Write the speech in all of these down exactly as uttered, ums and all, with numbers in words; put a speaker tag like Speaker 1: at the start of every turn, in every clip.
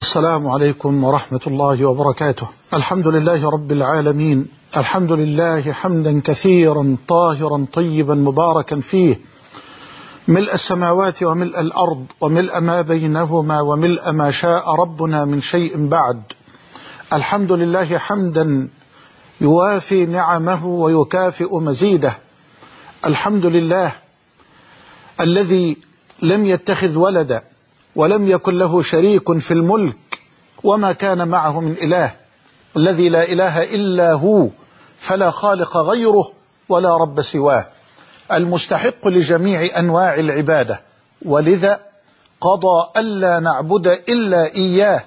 Speaker 1: السلام عليكم ورحمة الله وبركاته. الحمد لله رب العالمين، الحمد لله حمدا كثيرا طاهرا طيبا مباركا فيه، ملء السماوات وملء الأرض وملء ما بينهما وملء ما شاء ربنا من شيء بعد. الحمد لله حمدا يوافي نعمه ويكافئ مزيده. الحمد لله الذي لم يتخذ ولدا ولم يكن له شريك في الملك وما كان معه من إله، الذي لا إله إلا هو فلا خالق غيره ولا رب سواه، المستحق لجميع أنواع العبادة، ولذا قضى ألا نعبد إلا إياه،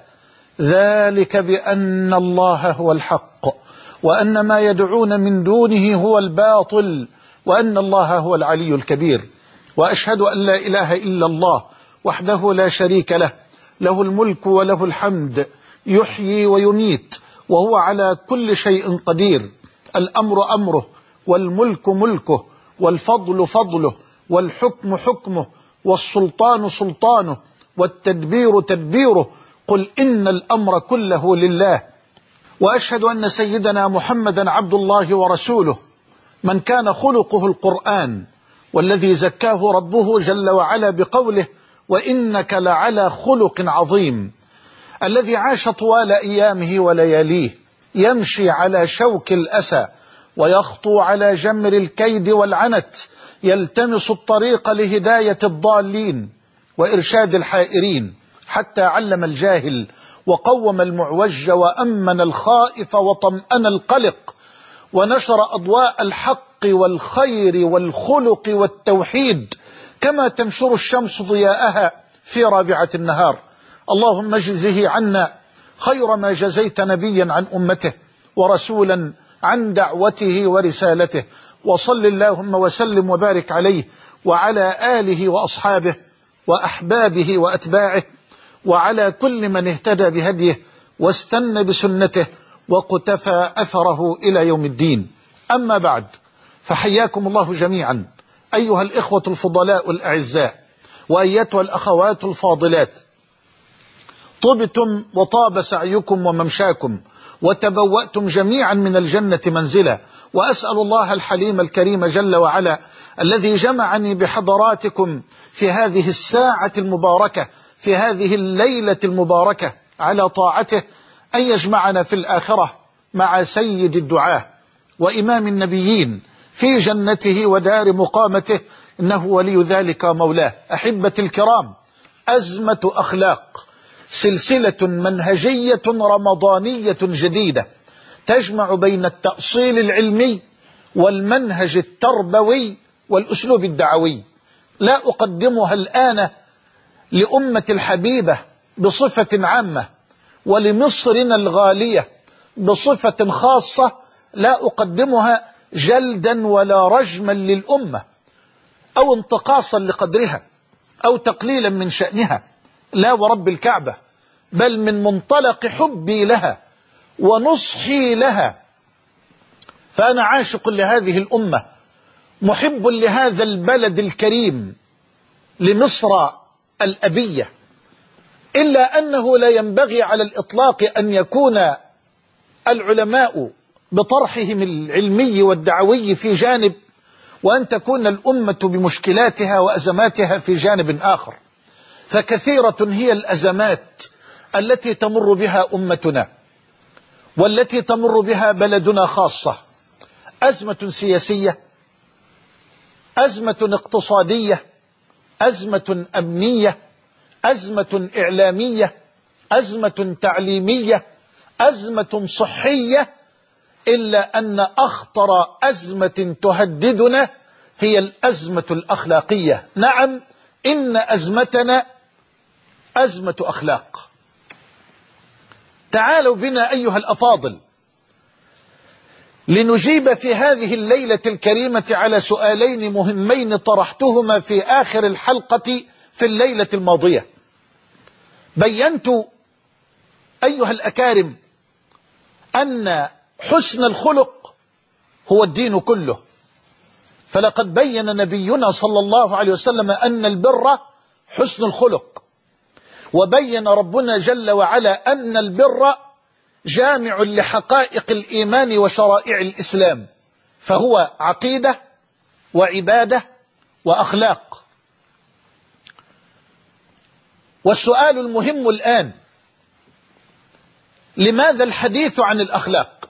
Speaker 1: ذلك بأن الله هو الحق وأن ما يدعون من دونه هو الباطل وأن الله هو العلي الكبير. وأشهد أن لا إله إلا الله وحده لا شريك له، له الملك وله الحمد، يحيي ويميت وهو على كل شيء قدير. الأمر أمره والملك ملكه والفضل فضله والحكم حكمه والسلطان سلطانه والتدبير تدبيره. قل إن الأمر كله لله. وأشهد أن سيدنا محمدا عبد الله ورسوله، من كان خلقه القرآن، والذي زكاه ربه جل وعلا بقوله وإنك لعلى خلق عظيم، الذي عاش طوال أيامه ولياليه يمشي على شوك الأسى ويخطو على جمر الكيد والعنت، يلتمس الطريق لهداية الضالين وإرشاد الحائرين، حتى علم الجاهل وقوم المعوج وأمن الخائف وطمأن القلق، ونشر أضواء الحق والخير والخلق والتوحيد كما تنشر الشمس ضياءها في رابعة النهار. اللهم اجزه عنا خير ما جزيت نبيا عن أمته ورسولا عن دعوته ورسالته، وصل اللهم وسلم وبارك عليه وعلى آله وأصحابه وأحبابه وأتباعه وعلى كل من اهتدى بهديه واستنى بسنته وقتفى أثره إلى يوم الدين. أما بعد، فحياكم الله جميعا أيها الإخوة الفضلاء الأعزاء وأيتها الأخوات الفاضلات، طبتم وطاب سعيكم وممشاكم وتبوأتم جميعا من الجنة منزلا، وأسأل الله الحليم الكريم جل وعلا الذي جمعني بحضراتكم في هذه الساعة المباركة في هذه الليلة المباركة على طاعته أن يجمعنا في الآخرة مع سيد الدعاة وإمام النبيين في جنته ودار مقامته، إنه ولي ذلك مولاه. أحبة الكرام، أزمة أخلاق، سلسلة منهجية رمضانية جديدة تجمع بين التأصيل العلمي والمنهج التربوي والأسلوب الدعوي. لا أقدمها الآن لأمة الحبيبة بصفة عامة ولمصرنا الغالية بصفة خاصة، لا أقدمها جلدا ولا رجما للأمة أو انتقاصا لقدرها أو تقليلا من شأنها، لا ورب الكعبة، بل من منطلق حبي لها ونصحي لها. فأنا عاشق لهذه الأمة، محب لهذا البلد الكريم، لمصر الأبية، إلا أنه لا ينبغي على الإطلاق أن يكون العلماء بطرحهم العلمي والدعوي في جانب، وأن تكون الأمة بمشكلاتها وأزماتها في جانب آخر. فكثيرة هي الأزمات التي تمر بها أمتنا والتي تمر بها بلدنا خاصة، أزمة سياسية، أزمة اقتصادية، أزمة أمنية، أزمة إعلامية، أزمة تعليمية، أزمة صحية، إلا أن أخطر أزمة تهددنا هي الأزمة الأخلاقية. نعم، إن أزمتنا أزمة أخلاق. تعالوا بنا أيها الأفاضل لنجيب في هذه الليلة الكريمة على سؤالين مهمين طرحتهما في آخر الحلقة في الليلة الماضية. بينت أيها الأكارم أن حسن الخلق هو الدين كله، فلقد بين نبينا صلى الله عليه وسلم أن البر حسن الخلق، وبين ربنا جل وعلا أن البر جامع لحقائق الإيمان وشرائع الإسلام، فهو عقيدة وعبادة وأخلاق. والسؤال المهم الآن: لماذا الحديث عن الأخلاق؟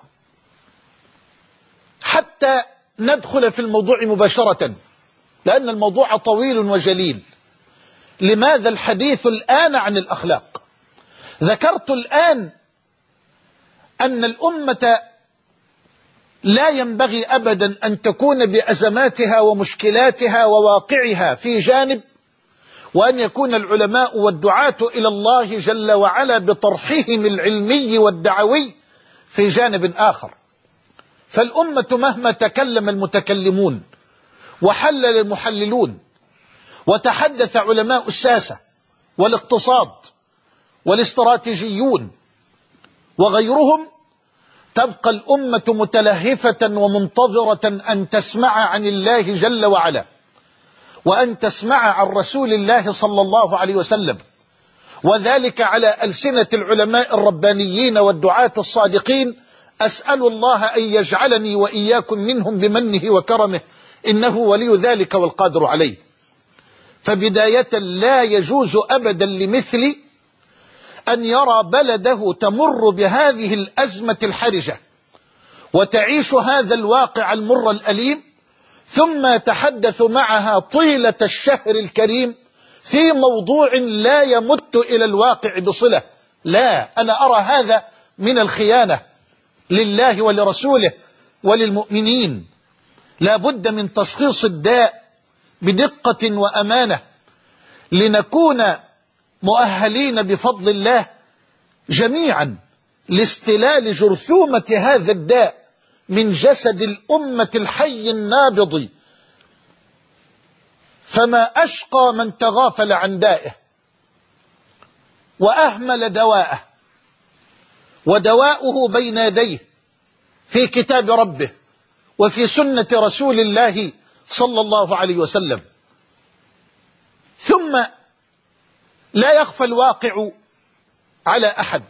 Speaker 1: حتى ندخل في الموضوع مباشرة، لأن الموضوع طويل وجليل. لماذا الحديث الآن عن الأخلاق؟ ذكرت الآن أن الأمة لا ينبغي أبدا أن تكون بأزماتها ومشكلاتها وواقعها في جانب، وأن يكون العلماء والدعاة إلى الله جل وعلا بطرحهم العلمي والدعوي في جانب آخر. فالأمة مهما تكلم المتكلمون وحلل المحللون وتحدث علماء الساسة والاقتصاد والاستراتيجيون وغيرهم، تبقى الأمة متلهفة ومنتظرة أن تسمع عن الله جل وعلا، وأن تسمع عن رسول الله صلى الله عليه وسلم، وذلك على ألسنة العلماء الربانيين والدعاة الصادقين. أسأل الله أن يجعلني وإياكم منهم بمنه وكرمه، إنه ولي ذلك والقادر عليه. فبداية، لا يجوز أبدا لمثل أن يرى بلده تمر بهذه الأزمة الحرجة وتعيش هذا الواقع المر الأليم، ثم يتحدث معها طيلة الشهر الكريم في موضوع لا يمت إلى الواقع بصلة. لا، أنا أرى هذا من الخيانة لله ولرسوله وللمؤمنين. لا بد من تشخيص الداء بدقة وأمانة، لنكون مؤهلين بفضل الله جميعا لاستلال جرثومة هذا الداء من جسد الأمة الحي النابض. فما أشقى من تغافل عن دائه وأهمل دواءه، ودواؤه بين يديه في كتاب ربه وفي سنة رسول الله صلى الله عليه وسلم. ثم لا يخفى الواقع على أحد،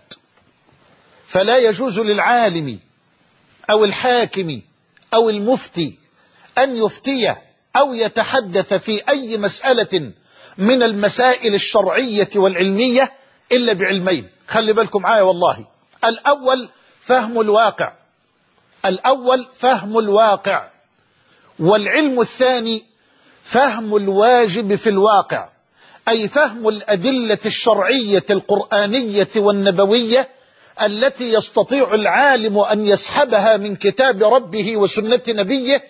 Speaker 1: فلا يجوز للعالم أو الحاكم أو المفتي أن يفتي أو يتحدث في أي مسألة من المسائل الشرعية والعلمية إلا بعلمين. خلي بالكم معايا والله. الأول فهم الواقع، الأول فهم الواقع، والعلم الثاني فهم الواجب في الواقع، أي فهم الأدلة الشرعية القرآنية والنبوية التي يستطيع العالم أن يسحبها من كتاب ربه وسنة نبيه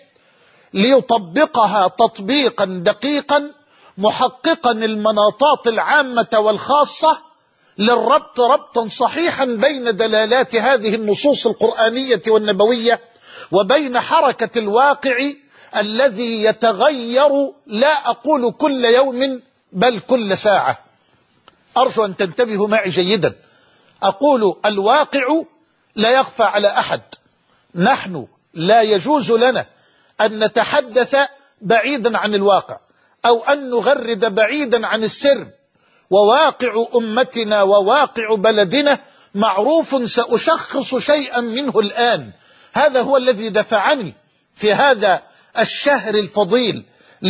Speaker 1: ليطبقها تطبيقا دقيقا محققا المناطات العامة والخاصة للربط ربطا صحيحا بين دلالات هذه النصوص القرآنية والنبوية وبين حركة الواقع الذي يتغير، لا أقول كل يوم بل كل ساعة. أرجو أن تنتبهوا معي جيدا. أقول الواقع لا يخفى على أحد. نحن لا يجوز لنا أن نتحدث بعيدا عن الواقع أو أن نغرد بعيدا عن السر. وواقع أمتنا وواقع بلدنا معروف، سأشخص شيئا منه الآن. هذا هو الذي دفعني في هذا الشهر الفضيل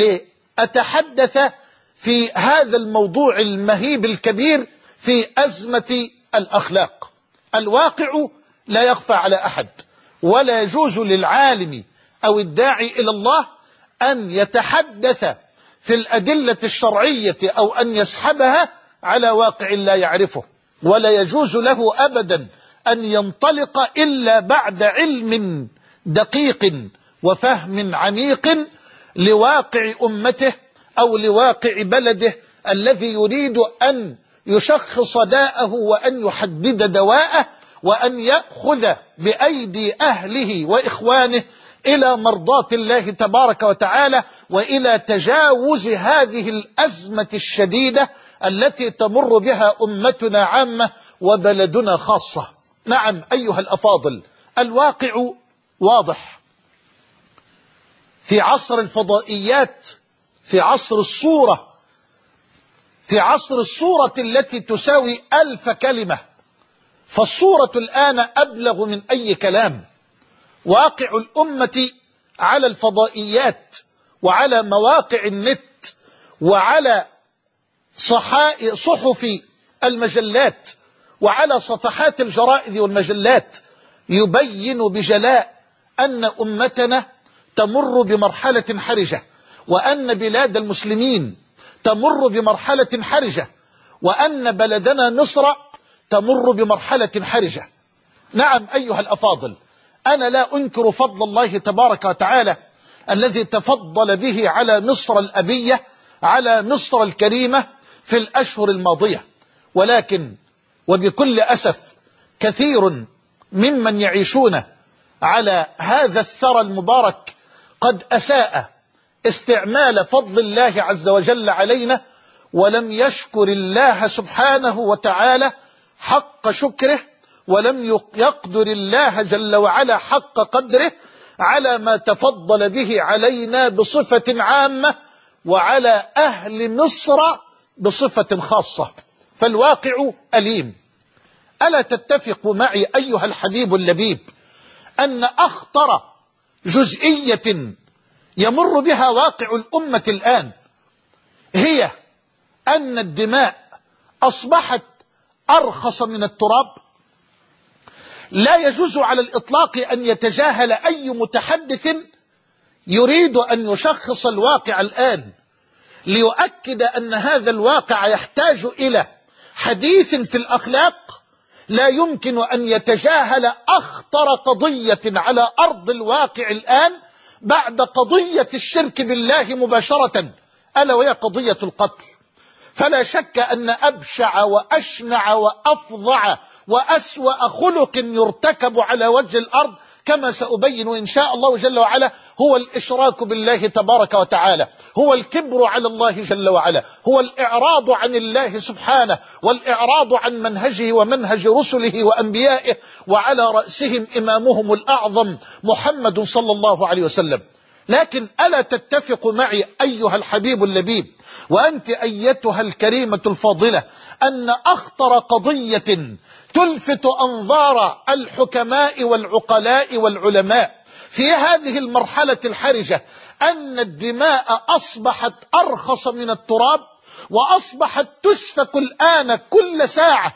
Speaker 1: لأتحدث في هذا الموضوع المهيب الكبير في أزمة الأخلاق. الواقع لا يخفى على أحد، ولا يجوز للعالم أو الداعي إلى الله أن يتحدث في الأدلة الشرعية أو أن يسحبها على واقع لا يعرفه، ولا يجوز له أبدا أن ينطلق إلا بعد علم دقيق وفهم عميق لواقع أمته أو لواقع بلده الذي يريد أن يشخص داءه وأن يحدد دواءه وأن يأخذ بأيدي أهله وإخوانه إلى مرضاة الله تبارك وتعالى وإلى تجاوز هذه الأزمة الشديدة التي تمر بها أمتنا عامة وبلدنا خاصة. نعم أيها الأفاضل، الواقع واضح. في عصر الفضائيات، في عصر الصورة، في في عصر الصورة التي تساوي ألف كلمة، فالصورة الآن أبلغ من أي كلام. واقع الأمة على الفضائيات وعلى مواقع النت وعلى صحف المجلات وعلى صفحات الجرائد والمجلات يبين بجلاء أن أمتنا تمر بمرحلة حرجة، وأن بلاد المسلمين تمر بمرحلة حرجة، وأن بلدنا مصر تمر بمرحلة حرجة. نعم أيها الأفاضل، أنا لا أنكر فضل الله تبارك وتعالى الذي تفضل به على مصر الأبية، على مصر الكريمة في الأشهر الماضية، ولكن وبكل أسف كثير ممن يعيشون على هذا الثرى المبارك قد أساء استعمال فضل الله عز وجل علينا، ولم يشكر الله سبحانه وتعالى حق شكره، ولم يقدر الله جل وعلا حق قدره على ما تفضل به علينا بصفة عامة وعلى أهل مصر بصفة خاصة. فالواقع أليم. ألا تتفق معي أيها الحبيب اللبيب أن أخطر جزئية يمر بها واقع الأمة الآن هي أن الدماء أصبحت أرخص من التراب؟ لا يجوز على الإطلاق أن يتجاهل أي متحدث يريد أن يشخص الواقع الآن ليؤكد أن هذا الواقع يحتاج إلى حديث في الأخلاق. لا يمكن أن يتجاهل أخطر قضية على أرض الواقع الآن بعد قضية الشرك بالله مباشرة، ألا وهي قضية القتل. فلا شك أن أبشع وأشنع وأفظع وأسوأ خلق يرتكب على وجه الأرض كما سأبين إن شاء الله جل وعلا هو الإشراك بالله تبارك وتعالى، هو الكبر على الله جل وعلا، هو الإعراض عن الله سبحانه والإعراض عن منهجه ومنهج رسله وأنبيائه، وعلى رأسهم إمامهم الأعظم محمد صلى الله عليه وسلم. لكن ألا تتفق معي أيها الحبيب اللبيب وأنت أيتها الكريمة الفاضلة أن أخطر قضية تلفت أنظار الحكماء والعقلاء والعلماء في هذه المرحلة الحرجة أن الدماء أصبحت أرخص من التراب، وأصبحت تسفك الآن كل ساعة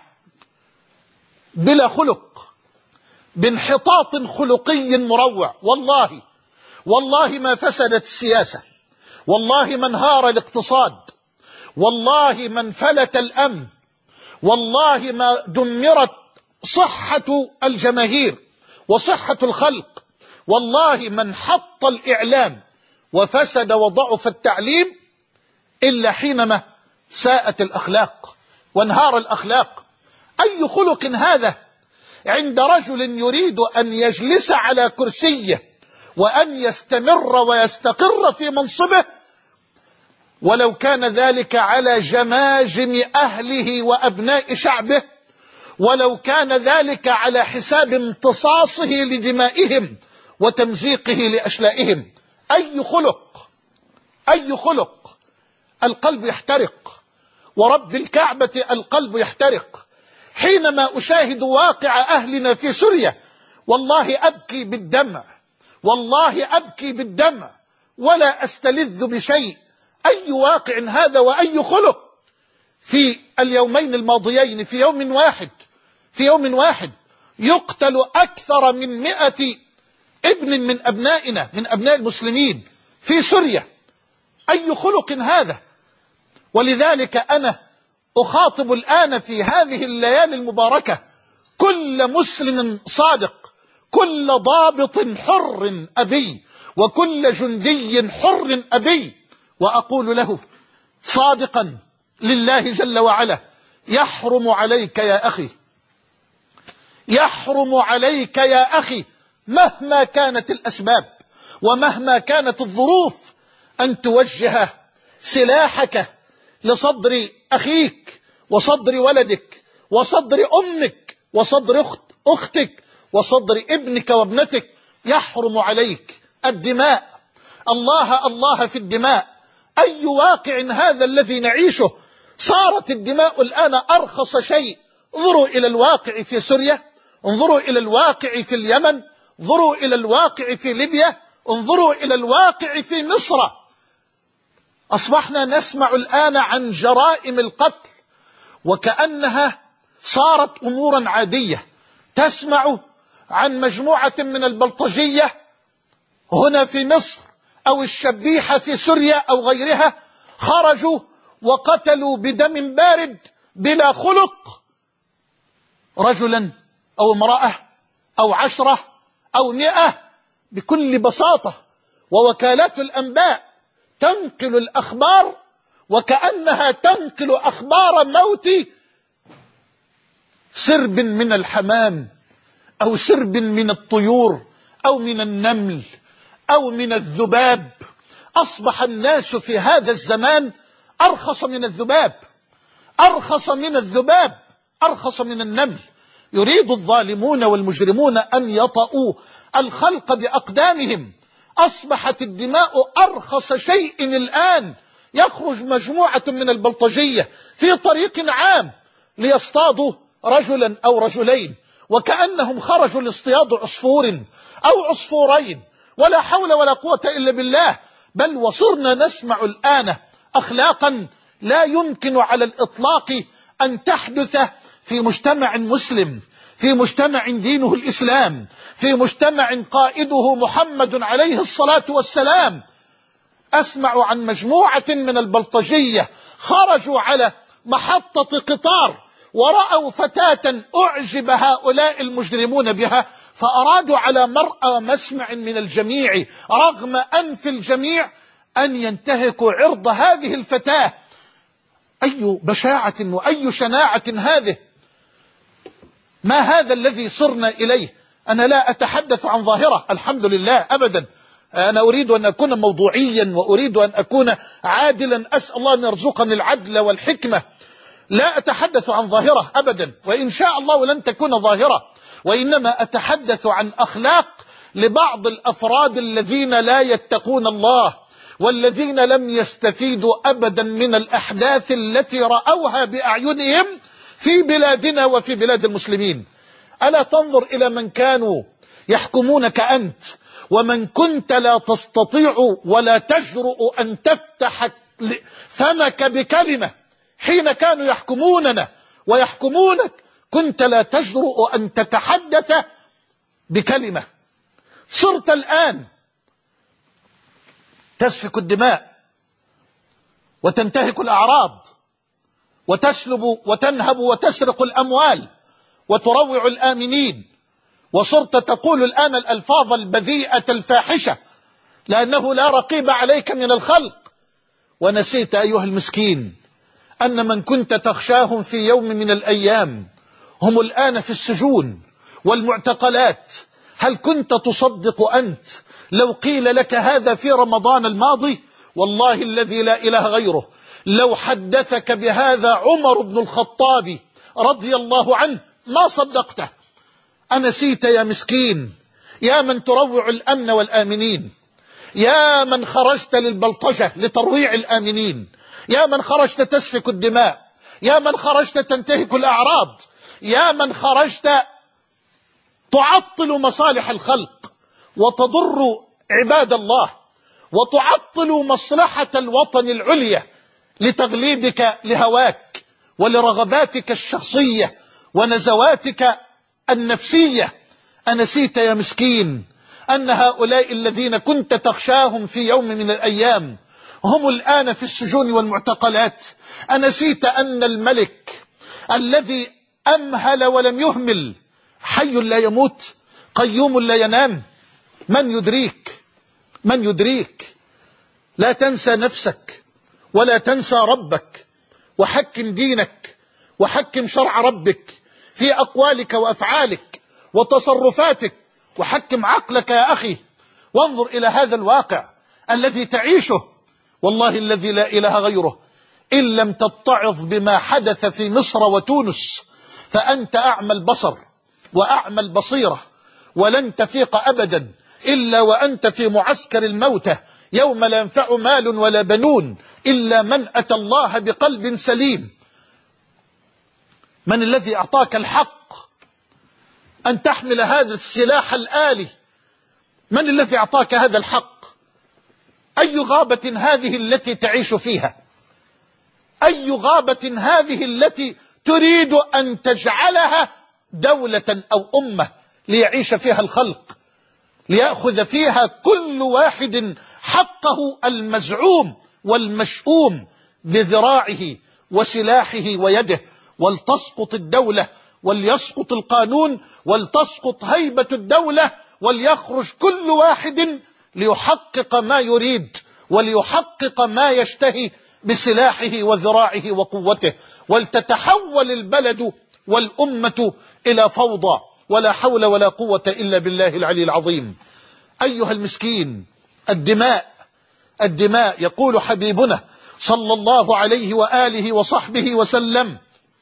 Speaker 1: بلا خلق، بانحطاط خلقي مروع. والله والله ما فسدت السياسة، والله ما انهار الاقتصاد، والله ما انفلت الأمن، والله ما دمرت صحة الجماهير وصحة الخلق، والله ما انحط الإعلام وفسد وضعف التعليم إلا حينما ساءت الأخلاق وانهار الأخلاق. أي خلق هذا عند رجل يريد أن يجلس على كرسيه وأن يستمر ويستقر في منصبه، ولو كان ذلك على جماجم أهله وأبناء شعبه، ولو كان ذلك على حساب امتصاصه لدمائهم وتمزيقه لأشلائهم. أي خلق، أي خلق. القلب يحترق، ورب الكعبة القلب يحترق حينما أشاهد واقع أهلنا في سوريا. والله أبكي بالدمع، والله أبكي بالدمع ولا أستلذ بشيء. أي واقع هذا وأي خلق. في اليومين الماضيين في يوم واحد في يوم واحد يقتل أكثر من مئة ابن من أبنائنا من أبناء المسلمين في سوريا. أي خلق هذا. ولذلك أنا أخاطب الآن في هذه الليالي المباركة كل مسلم صادق، كل ضابط حر أبي، وكل جندي حر أبي، وأقول له صادقا لله جل وعلا: يحرم عليك يا أخي، يحرم عليك يا أخي مهما كانت الأسباب ومهما كانت الظروف أن توجه سلاحك لصدر أخيك وصدر ولدك وصدر أمك وصدر أخت أختك وصدر ابنك وابنتك. يحرم عليك الدماء. الله الله في الدماء. أي واقع هذا الذي نعيشه صارت الدماء الآن أرخص شيء. انظروا إلى الواقع في سوريا، انظروا إلى الواقع في اليمن، انظروا إلى الواقع في ليبيا، انظروا إلى الواقع في مصر. أصبحنا نسمع الآن عن جرائم القتل وكأنها صارت أمورا عادية. تسمع عن مجموعة من البلطجية هنا في مصر أو الشبيحة في سوريا أو غيرها خرجوا وقتلوا بدم بارد بلا خلق رجلا أو امرأة أو عشرة أو مئة بكل بساطة، ووكالات الأنباء تنقل الأخبار وكأنها تنقل أخبار موت سرب من الحمام أو سرب من الطيور أو من النمل أو من الذباب. أصبح الناس في هذا الزمان أرخص من الذباب، أرخص من الذباب، أرخص من النمل. يريد الظالمون والمجرمون أن يطؤوا الخلق بأقدامهم. أصبحت الدماء أرخص شيء الآن. يخرج مجموعة من البلطجية في طريق عام ليصطادوا رجلا أو رجلين وكأنهم خرجوا لاصطياد عصفور أو عصفورين، ولا حول ولا قوة إلا بالله. بل وصرنا نسمع الآن أخلاقا لا يمكن على الإطلاق أن تحدث في مجتمع مسلم، في مجتمع دينه الإسلام، في مجتمع قائده محمد عليه الصلاة والسلام. أسمع عن مجموعة من البلطجية خرجوا على محطة قطار ورأوا فتاة أعجب هؤلاء المجرمون بها، فأرادوا على مرأى مسمع من الجميع رغم أنف الجميع أن ينتهكوا عرض هذه الفتاة. أي بشاعة وأي شناعة هذه! ما هذا الذي صرنا إليه؟ أنا لا أتحدث عن ظاهرة الحمد لله أبدا، أنا أريد أن أكون موضوعيا وأريد أن أكون عادلا، أسأل الله أن يرزقني العدل والحكمة. لا أتحدث عن ظاهرة أبدا، وإن شاء الله لن تكون ظاهرة، وإنما أتحدث عن أخلاق لبعض الأفراد الذين لا يتقون الله والذين لم يستفيدوا أبدا من الأحداث التي رأوها بأعينهم في بلادنا وفي بلاد المسلمين. ألا تنظر إلى من كانوا يحكمونك أنت ومن كنت لا تستطيع ولا تجرؤ أن تفتح فمك بكلمة حين كانوا يحكموننا ويحكمونك، كنت لا تجرؤ أن تتحدث بكلمة. صرت الآن تسفك الدماء وتنتهك الأعراض وتسلب وتنهب وتسرق الأموال وتروع الآمنين، وصرت تقول الآن الألفاظ البذيئة الفاحشة لأنه لا رقيب عليك من الخلق. ونسيت أيها المسكين أن من كنت تخشاهم في يوم من الأيام هم الآن في السجون والمعتقلات. هل كنت تصدق أنت لو قيل لك هذا في رمضان الماضي؟ والله الذي لا إله غيره لو حدثك بهذا عمر بن الخطاب رضي الله عنه ما صدقته. أنسيت يا مسكين؟ يا من تروع الأمن والآمنين، يا من خرجت للبلطجة لترويع الآمنين، يا من خرجت تسفك الدماء، يا من خرجت تنتهك الأعراض، يا من خرجت تعطل مصالح الخلق وتضر عباد الله وتعطل مصلحة الوطن العليا لتغليبك لهواك ولرغباتك الشخصية ونزواتك النفسية. أنسيت يا مسكين أن هؤلاء الذين كنت تخشاهم في يوم من الأيام هم الآن في السجون والمعتقلات؟ أنسيت أن الملك الذي أمهل ولم يهمل حي لا يموت قيوم لا ينام؟ من يدريك؟ من يدريك؟ لا تنسى نفسك ولا تنسى ربك، وحكم دينك وحكم شرع ربك في أقوالك وأفعالك وتصرفاتك، وحكم عقلك يا أخي، وانظر إلى هذا الواقع الذي تعيشه. والله الذي لا إله غيره إن لم تتعظ بما حدث في مصر وتونس فأنت أعمى البصر وأعمى البصيرة، ولن تفيق أبدا إلا وأنت في معسكر الموتى يوم لا ينفع مال ولا بنون إلا من أتى الله بقلب سليم. من الذي أعطاك الحق أن تحمل هذا السلاح الآلي؟ من الذي أعطاك هذا الحق؟ أي غابة هذه التي تعيش فيها؟ أي غابة هذه التي تريد أن تجعلها دولة أو أمة ليعيش فيها الخلق، ليأخذ فيها كل واحد حقه المزعوم والمشؤوم بذراعه وسلاحه ويده، ولتسقط الدولة وليسقط القانون ولتسقط هيبة الدولة، وليخرج كل واحد ليحقق ما يريد وليحقق ما يشتهي بسلاحه وذراعه وقوته، ولتتحول البلد والأمة إلى فوضى، ولا حول ولا قوة إلا بالله العلي العظيم. أيها المسكين، الدماء الدماء يقول حبيبنا صلى الله عليه وآله وصحبه وسلم: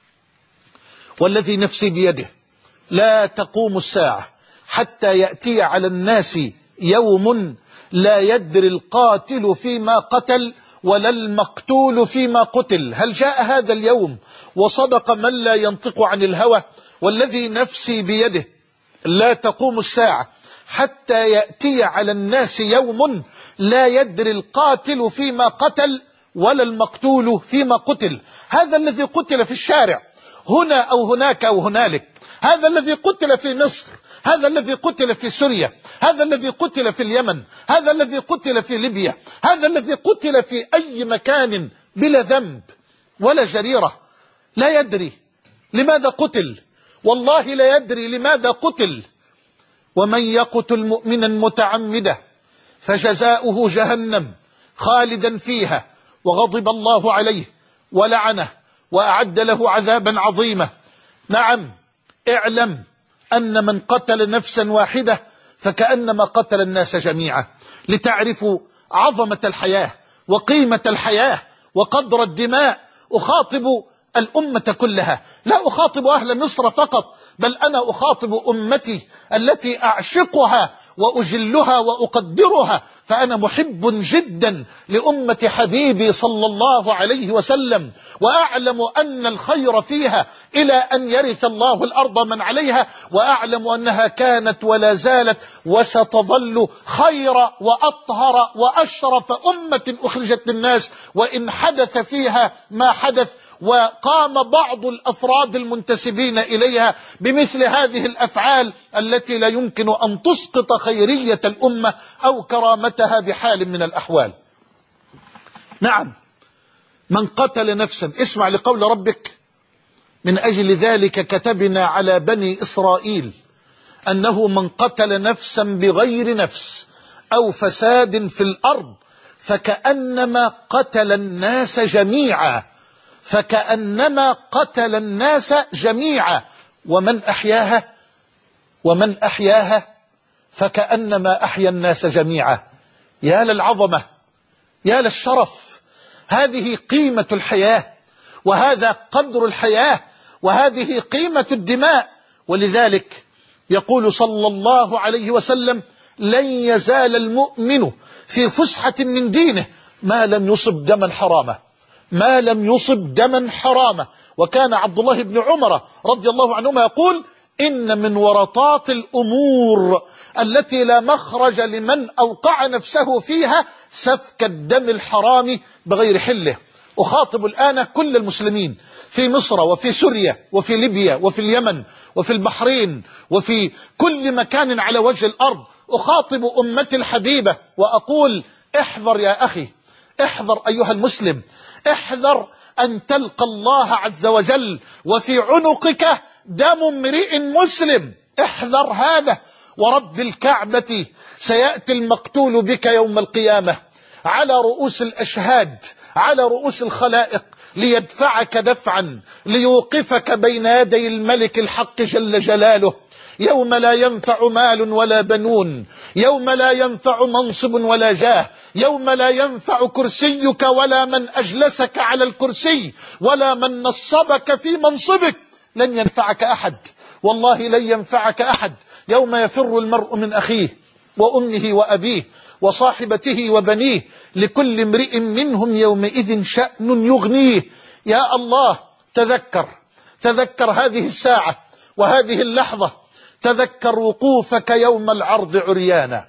Speaker 1: والذي نفسي بيده لا تقوم الساعة حتى يأتي على الناس يوم لا يدري القاتل فيما قتل ولا المقتول فيما قتل. هل جاء هذا اليوم وصدق من لا ينطق عن الهوى؟ والذي نفسي بيده لا تقوم الساعة حتى يأتي على الناس يوم لا يدري القاتل فيما قتل ولا المقتول فيما قتل. هذا الذي قتل في الشارع هنا أو هناك أو هنالك، هذا الذي قتل في مصر، هذا الذي قتل في سوريا، هذا الذي قتل في اليمن، هذا الذي قتل في ليبيا، هذا الذي قتل في أي مكان بلا ذنب ولا جريرة، لا يدري لماذا قتل، والله لا يدري لماذا قتل. ومن يقتل مؤمنا متعمدا فجزاؤه جهنم خالدا فيها وغضب الله عليه ولعنه وأعد له عذابا عظيما. نعم، اعلم أن من قتل نفسا واحدة فكأنما قتل الناس جميعا، لتعرفوا عظمة الحياة وقيمة الحياة وقدر الدماء. أخاطب الأمة كلها، لا أخاطب أهل مصر فقط، بل أنا أخاطب أمتي التي أعشقها وأجلها وأقدرها، فأنا محب جدا لأمة حبيبي صلى الله عليه وسلم، وأعلم أن الخير فيها إلى أن يرث الله الأرض من عليها، وأعلم أنها كانت ولا زالت وستظل خير وأطهر وأشرف أمة أخرجت للناس، وإن حدث فيها ما حدث وقام بعض الأفراد المنتسبين إليها بمثل هذه الأفعال التي لا يمكن أن تسقط خيرية الأمة أو كرامتها بحال من الأحوال. نعم، من قتل نفسا، اسمع لقول ربك: من أجل ذلك كتبنا على بني إسرائيل أنه من قتل نفسا بغير نفس أو فساد في الأرض فكأنما قتل الناس جميعا، فكأنما قتل الناس جميعا، ومن أحياها ومن أحياها فكأنما أحيا الناس جميعا. يا للعظمة، يا للشرف، هذه قيمة الحياة، وهذا قدر الحياة، وهذه قيمة الدماء. ولذلك يقول صلى الله عليه وسلم: لن يزال المؤمن في فسحة من دينه ما لم يصب دما حراما، ما لم يصب دما حراما. وكان عبد الله بن عمر رضي الله عنهما يقول: إن من ورطات الأمور التي لا مخرج لمن أوقع نفسه فيها سفك الدم الحرام بغير حله. أخاطب الآن كل المسلمين في مصر وفي سوريا وفي ليبيا وفي اليمن وفي البحرين وفي كل مكان على وجه الأرض، أخاطب أمتي الحبيبة وأقول: احذر يا أخي، احذر أيها المسلم، احذر أن تلقى الله عز وجل وفي عنقك دم امرئ مسلم، احذر هذا. ورب الكعبة سيأتي المقتول بك يوم القيامة على رؤوس الأشهاد، على رؤوس الخلائق، ليدفعك دفعا، ليوقفك بين يدي الملك الحق جل جلاله، يوم لا ينفع مال ولا بنون، يوم لا ينفع منصب ولا جاه، يوم لا ينفع كرسيك ولا من أجلسك على الكرسي ولا من نصبك في منصبك، لن ينفعك أحد، والله لن ينفعك أحد. يوم يفر المرء من أخيه وأمه وأبيه وصاحبته وبنيه، لكل امرئ منهم يومئذ شأن يغنيه. يا الله، تذكر تذكر هذه الساعة وهذه اللحظة، تذكر وقوفك يوم العرض عريانا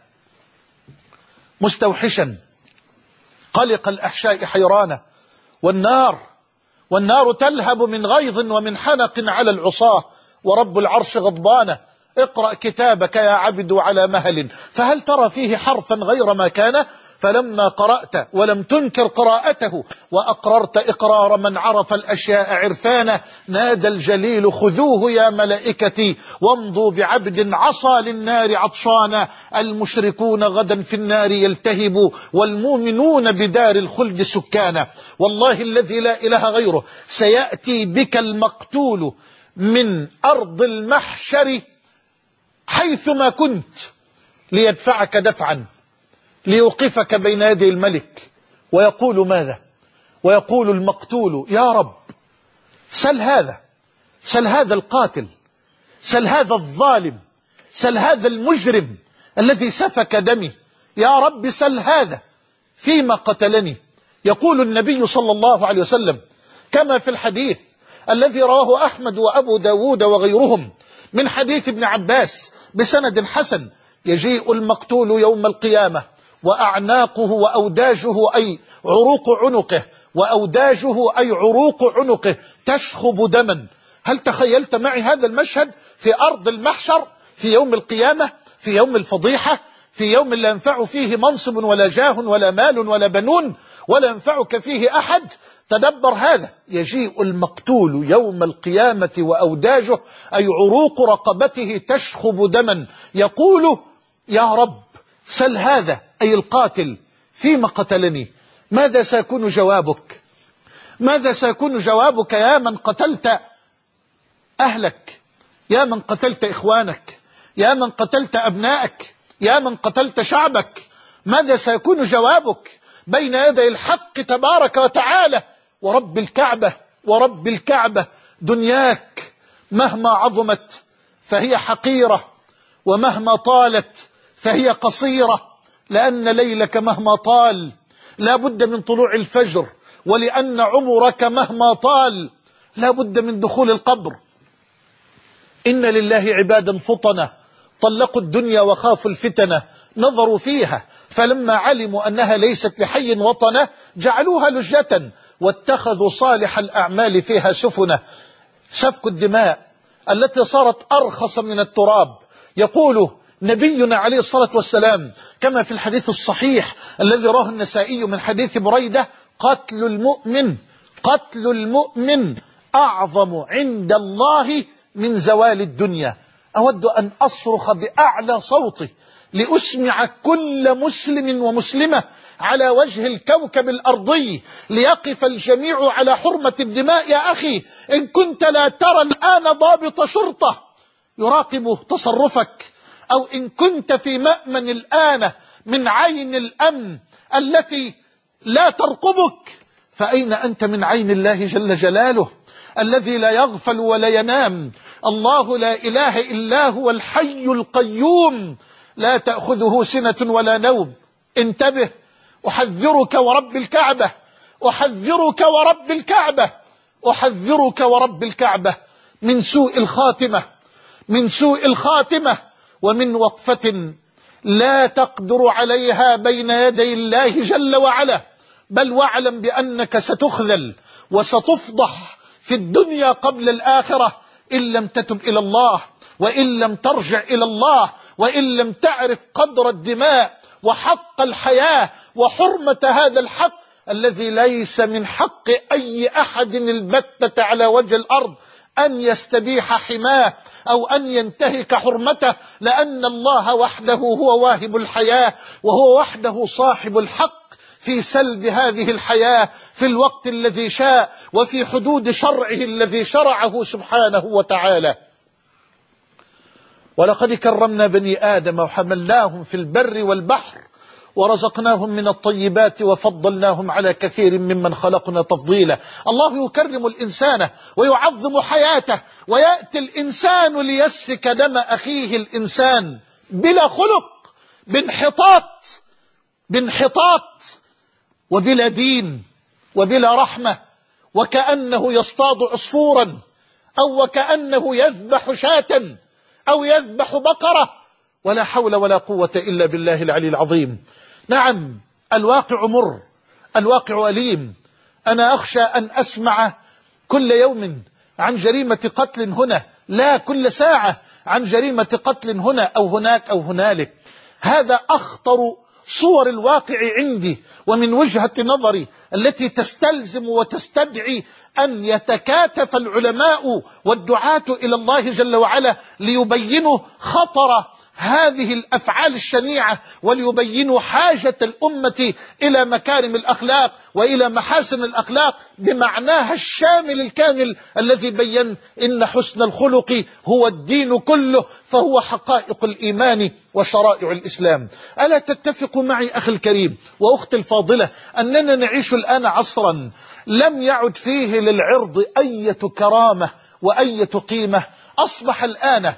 Speaker 1: مستوحشا قلق الأحشاء حيرانا، والنار والنار تلهب من غيظ ومن حنق على العصاة، ورب العرش غضبانه. اقرأ كتابك يا عبد على مهل، فهل ترى فيه حرفا غير ما كان؟ فلما قرأت ولم تنكر قراءته وأقررت إقرار من عرف الأشياء عرفانا، نادى الجليل خذوه يا ملائكتي وامضوا بعبد عصى للنار عطشانا، المشركون غدا في النار يلتهبوا والمؤمنون بدار الخلد سكانا. والله الذي لا إله غيره سيأتي بك المقتول من أرض المحشر حيثما كنت ليدفعك دفعا، ليوقفك بين يدي الملك، ويقول ماذا؟ ويقول المقتول يا رب سل هذا، سل هذا القاتل، سل هذا الظالم، سل هذا المجرم الذي سفك دمي، يا رب سل هذا فيما قتلني. يقول النبي صلى الله عليه وسلم كما في الحديث الذي رواه أحمد وأبو داود وغيرهم من حديث ابن عباس بسند حسن: يجيء المقتول يوم القيامة وأعناقه وأوداجه أي عروق عنقه وأوداجه أي عروق عنقه تشخب دما. هل تخيلت معي هذا المشهد في أرض المحشر في يوم القيامة، في يوم الفضيحة، في يوم لا ينفع فيه منصب ولا جاه ولا مال ولا بنون ولا ينفعك فيه أحد؟ تدبر هذا: يجيء المقتول يوم القيامة وأوداجه أي عروق رقبته تشخب دما، يقول يا رب سل هذا أي القاتل فيما قتلني. ماذا سيكون جوابك؟ ماذا سيكون جوابك يا من قتلت أهلك، يا من قتلت إخوانك، يا من قتلت أبنائك، يا من قتلت شعبك؟ ماذا سيكون جوابك بين يدي الحق تبارك وتعالى؟ ورب الكعبة ورب الكعبة دنياك مهما عظمت فهي حقيرة، ومهما طالت فهي قصيرة، لأن ليلك مهما طال لا بد من طلوع الفجر، ولأن عمرك مهما طال لا بد من دخول القبر. إن لله عبادا فطنة طلقوا الدنيا وخافوا الفتنة، نظروا فيها فلما علموا أنها ليست لحي وطنة جعلوها لجة واتخذوا صالح الأعمال فيها سفنة. سفك الدماء التي صارت أرخص من التراب. يقول نبينا عليه الصلاة والسلام كما في الحديث الصحيح الذي راه النسائي من حديث بريدة: قتل المؤمن قتل المؤمن أعظم عند الله من زوال الدنيا. أود أن أصرخ بأعلى صوتي لأسمع كل مسلم ومسلمة على وجه الكوكب الأرضي ليقف الجميع على حرمة الدماء. يا أخي إن كنت لا ترى الآن ضابط شرطة يراقب تصرفك، أو إن كنت في مأمن الآن من عين الأمن التي لا ترقبك، فأين أنت من عين الله جل جلاله الذي لا يغفل ولا ينام؟ الله لا إله إلا هو الحي القيوم لا تأخذه سنة ولا نوم. انتبه، أحذرك ورب الكعبة، أحذرك ورب الكعبة، أحذرك ورب الكعبة من سوء الخاتمة، من سوء الخاتمة، ومن وقفة لا تقدر عليها بين يدي الله جل وعلا. بل واعلم بأنك ستخذل وستفضح في الدنيا قبل الآخرة إن لم تتب إلى الله، وإن لم ترجع إلى الله، وإن لم تعرف قدر الدماء وحق الحياة وحرمة هذا الحق الذي ليس من حق أي أحد البتة على وجه الأرض أن يستبيح حماه أو أن ينتهك حرمته، لأن الله وحده هو واهب الحياة، وهو وحده صاحب الحق في سلب هذه الحياة في الوقت الذي شاء وفي حدود شرعه الذي شرعه سبحانه وتعالى. ولقد كرمنا بني آدم وحملناهم في البر والبحر ورزقناهم من الطيبات وفضلناهم على كثير ممن خلقنا تفضيلا. الله يكرم الإنسان ويعظم حياته، ويأتي الإنسان ليسفك دم أخيه الإنسان بلا خلق، بانحطاط بانحطاط وبلا دين وبلا رحمة، وكأنه يصطاد عصفورا أو وكأنه يذبح شاة أو يذبح بقرة، ولا حول ولا قوة إلا بالله العلي العظيم. نعم، الواقع مر، الواقع أليم. أنا أخشى أن أسمع كل يوم عن جريمة قتل هنا، لا كل ساعة عن جريمة قتل هنا أو هناك أو هنالك. هذا أخطر صور الواقع عندي ومن وجهة نظري التي تستلزم وتستدعي أن يتكاتف العلماء والدعاة إلى الله جل وعلا ليبينوا خطر هذه الأفعال الشنيعة، وليبينوا حاجة الأمة إلى مكارم الأخلاق وإلى محاسن الأخلاق بمعناها الشامل الكامل الذي بين إن حسن الخلق هو الدين كله، فهو حقائق الإيمان وشرائع الإسلام. ألا تتفق معي أخي الكريم وأختي الفاضلة أننا نعيش الآن عصرا لم يعد فيه للعرض أي كرامة وأي قيمة؟ أصبح الآن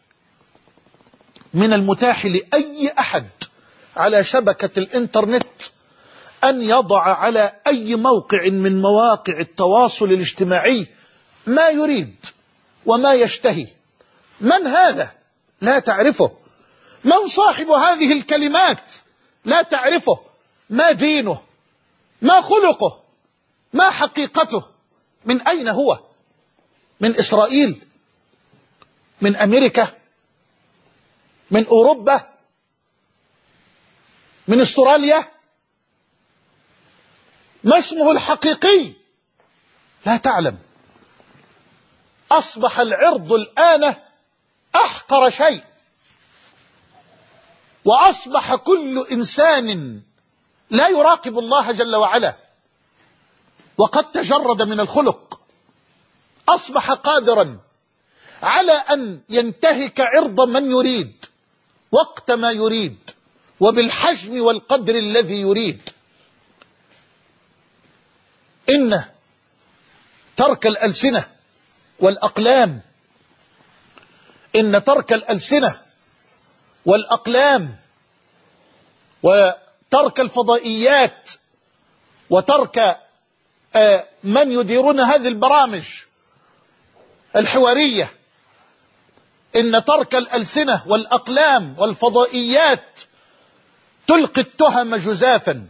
Speaker 1: من المتاح لأي أحد على شبكة الإنترنت أن يضع على أي موقع من مواقع التواصل الاجتماعي ما يريد وما يشتهي. من هذا؟ لا تعرفه. من صاحب هذه الكلمات؟ لا تعرفه. ما دينه؟ ما خلقه؟ ما حقيقته؟ من أين هو؟ من إسرائيل؟ من أمريكا؟ من أوروبا؟ من استراليا؟ ما اسمه الحقيقي؟ لا تعلم. أصبح العرض الآن أحقر شيء، وأصبح كل إنسان لا يراقب الله جل وعلا وقد تجرد من الخلق أصبح قادرا على أن ينتهك عرض من يريد وقت ما يريد وبالحجم والقدر الذي يريد. إن ترك الألسنة والأقلام إن ترك الألسنة والأقلام وترك الفضائيات وترك آه من يديرون هذه البرامج الحوارية، إن ترك الألسنة والأقلام والفضائيات تلقي التهم جزافا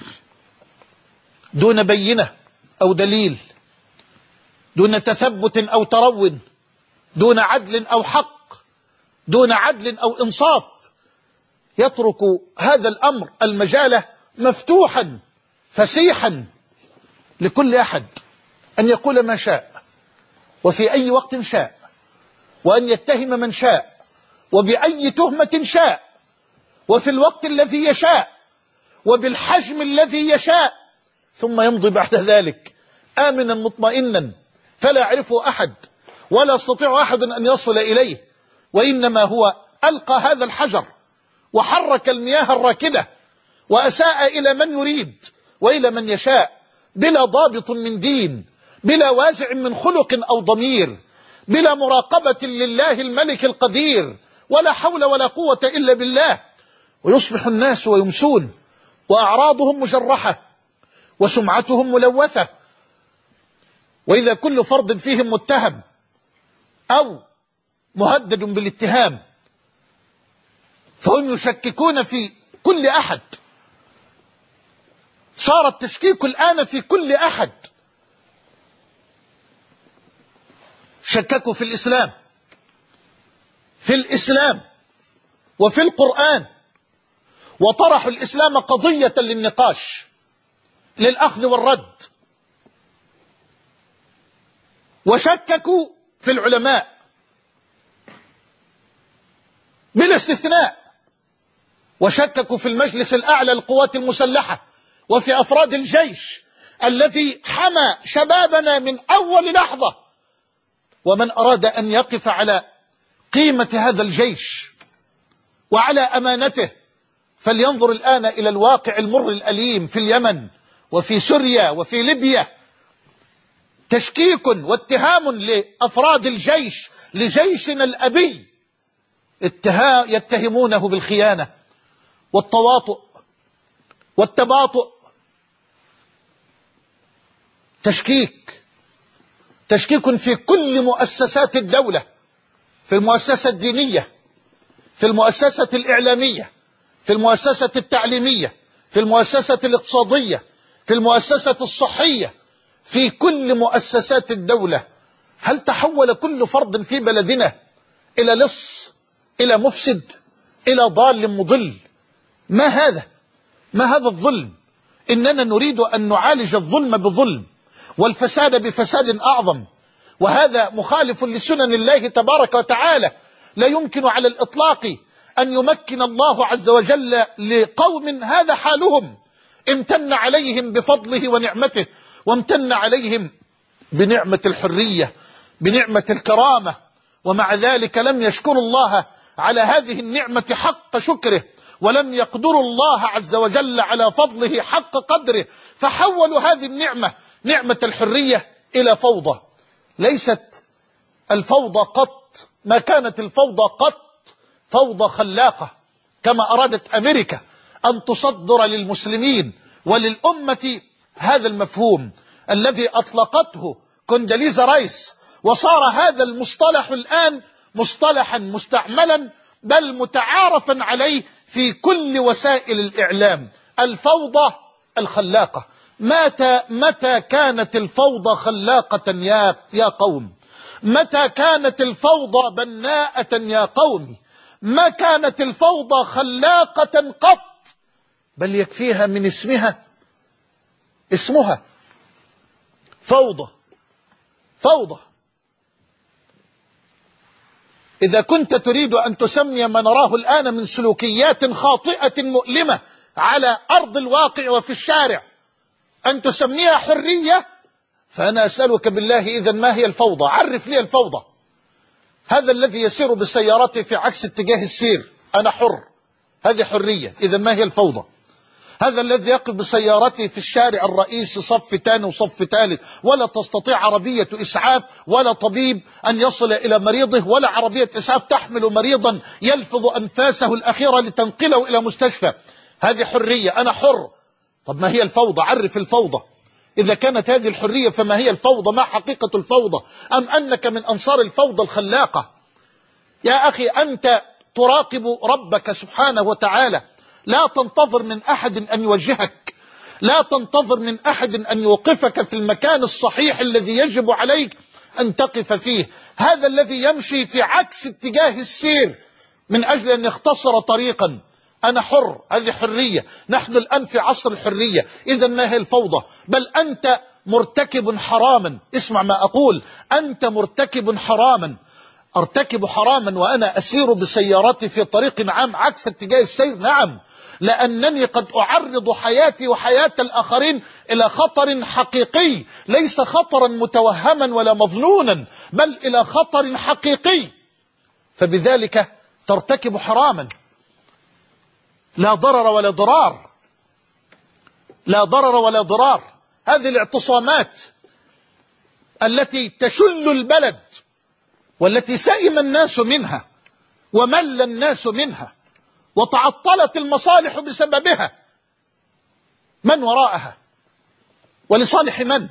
Speaker 1: دون بينة أو دليل، دون تثبت أو ترون، دون عدل أو حق، دون عدل أو إنصاف. يترك هذا الأمر المجال مفتوحا فسيحا لكل أحد أن يقول ما شاء وفي أي وقت شاء، وأن يتهم من شاء وبأي تهمة شاء وفي الوقت الذي يشاء وبالحجم الذي يشاء، ثم يمضي بعد ذلك آمنا مطمئنا فلا يعرفه أحد ولا يستطيع أحد أن يصل إليه، وإنما هو ألقى هذا الحجر وحرك المياه الراكدة وأساء إلى من يريد وإلى من يشاء، بلا ضابط من دين، بلا وازع من خلق أو ضمير، بلا مراقبة لله الملك القدير، ولا حول ولا قوة إلا بالله. ويصبح الناس ويمسون وأعراضهم مجرحة وسمعتهم ملوثة، وإذا كل فرد فيهم متهم أو مهدد بالاتهام فهم يشككون في كل أحد. صار التشكيك الآن في كل أحد. شككوا في الإسلام في الإسلام وفي القرآن، وطرحوا الإسلام قضية للنقاش للأخذ والرد، وشككوا في العلماء بلا استثناء، وشككوا في المجلس الأعلى للقوات المسلحة وفي أفراد الجيش الذي حمى شبابنا من أول لحظة. ومن أراد أن يقف على قيمة هذا الجيش وعلى أمانته فلينظر الآن إلى الواقع المر الأليم في اليمن وفي سوريا وفي ليبيا. تشكيك واتهام لأفراد الجيش لجيشنا الأبي، يتهمونه بالخيانة والتواطؤ والتباطؤ. تشكيك تشكيك في كل مؤسسات الدولة، في المؤسسة الدينية، في المؤسسة الإعلامية، في المؤسسة التعليمية، في المؤسسة الاقتصادية، في المؤسسة الصحية، في كل مؤسسات الدولة. هل تحول كل فرد في بلدنا إلى لص، إلى مفسد، إلى ضال مضل؟ ما هذا؟ ما هذا الظلم؟ إننا نريد أن نعالج الظلم بظلم والفساد بفساد أعظم، وهذا مخالف لسنن الله تبارك وتعالى. لا يمكن على الإطلاق أن يمكن الله عز وجل لقوم هذا حالهم، امتن عليهم بفضله ونعمته، وامتن عليهم بنعمة الحرية، بنعمة الكرامة، ومع ذلك لم يشكروا الله على هذه النعمة حق شكره، ولم يقدروا الله عز وجل على فضله حق قدره، فحولوا هذه النعمة، نعمة الحرية، إلى فوضى. ليست الفوضى قط، ما كانت الفوضى قط فوضى خلاقة كما أرادت أمريكا أن تصدر للمسلمين وللأمة هذا المفهوم الذي أطلقته كونداليزا رايس، وصار هذا المصطلح الآن مصطلحا مستعملا بل متعارفا عليه في كل وسائل الإعلام. الفوضى الخلاقة. متى متى كانت الفوضى خلاقة يا يا قوم؟ متى كانت الفوضى بناءة يا قوم؟ ما كانت الفوضى خلاقة قط، بل يكفيها من اسمها، اسمها فوضى. فوضى. إذا كنت تريد أن تسمي ما نراه الآن من سلوكيات خاطئة مؤلمة على أرض الواقع وفي الشارع أن تسميها حرية، فأنا أسألك بالله إذن ما هي الفوضى؟ عرف لي الفوضى. هذا الذي يسير بالسيارات في عكس اتجاه السير أنا حر، هذه حرية. إذن ما هي الفوضى؟ هذا الذي يقف بسيارته في الشارع الرئيسي صف ثاني وصف ثالث، ولا تستطيع عربية إسعاف ولا طبيب أن يصل إلى مريضه، ولا عربية إسعاف تحمل مريضا يلفظ أنفاسه الأخيرة لتنقله إلى مستشفى، هذه حرية، أنا حر. طب ما هي الفوضى؟ عرف الفوضى. إذا كانت هذه الحرية فما هي الفوضى؟ ما حقيقة الفوضى؟ أم أنك من أنصار الفوضى الخلاقة؟ يا أخي أنت تراقب ربك سبحانه وتعالى، لا تنتظر من أحد أن يوجهك، لا تنتظر من أحد أن يوقفك في المكان الصحيح الذي يجب عليك أن تقف فيه. هذا الذي يمشي في عكس اتجاه السير من أجل أن يختصر طريقا، أنا حر، هذه حرية. نحن الآن في عصر الحرية. إذا ما هي الفوضى؟ بل أنت مرتكب حراما. اسمع ما أقول، أنت مرتكب حراما. أرتكب حراما وأنا أسير بسيارتي في طريق عام عكس اتجاه السير؟ نعم، لأنني قد أعرض حياتي وحياة الآخرين إلى خطر حقيقي، ليس خطرا متوهما ولا مظنونا، بل إلى خطر حقيقي، فبذلك ترتكب حراما. لا ضرر ولا ضرار، لا ضرر ولا ضرار. هذه الاعتصامات التي تشل البلد والتي سئم الناس منها ومل الناس منها وتعطلت المصالح بسببها، من وراءها؟ ولصالح من؟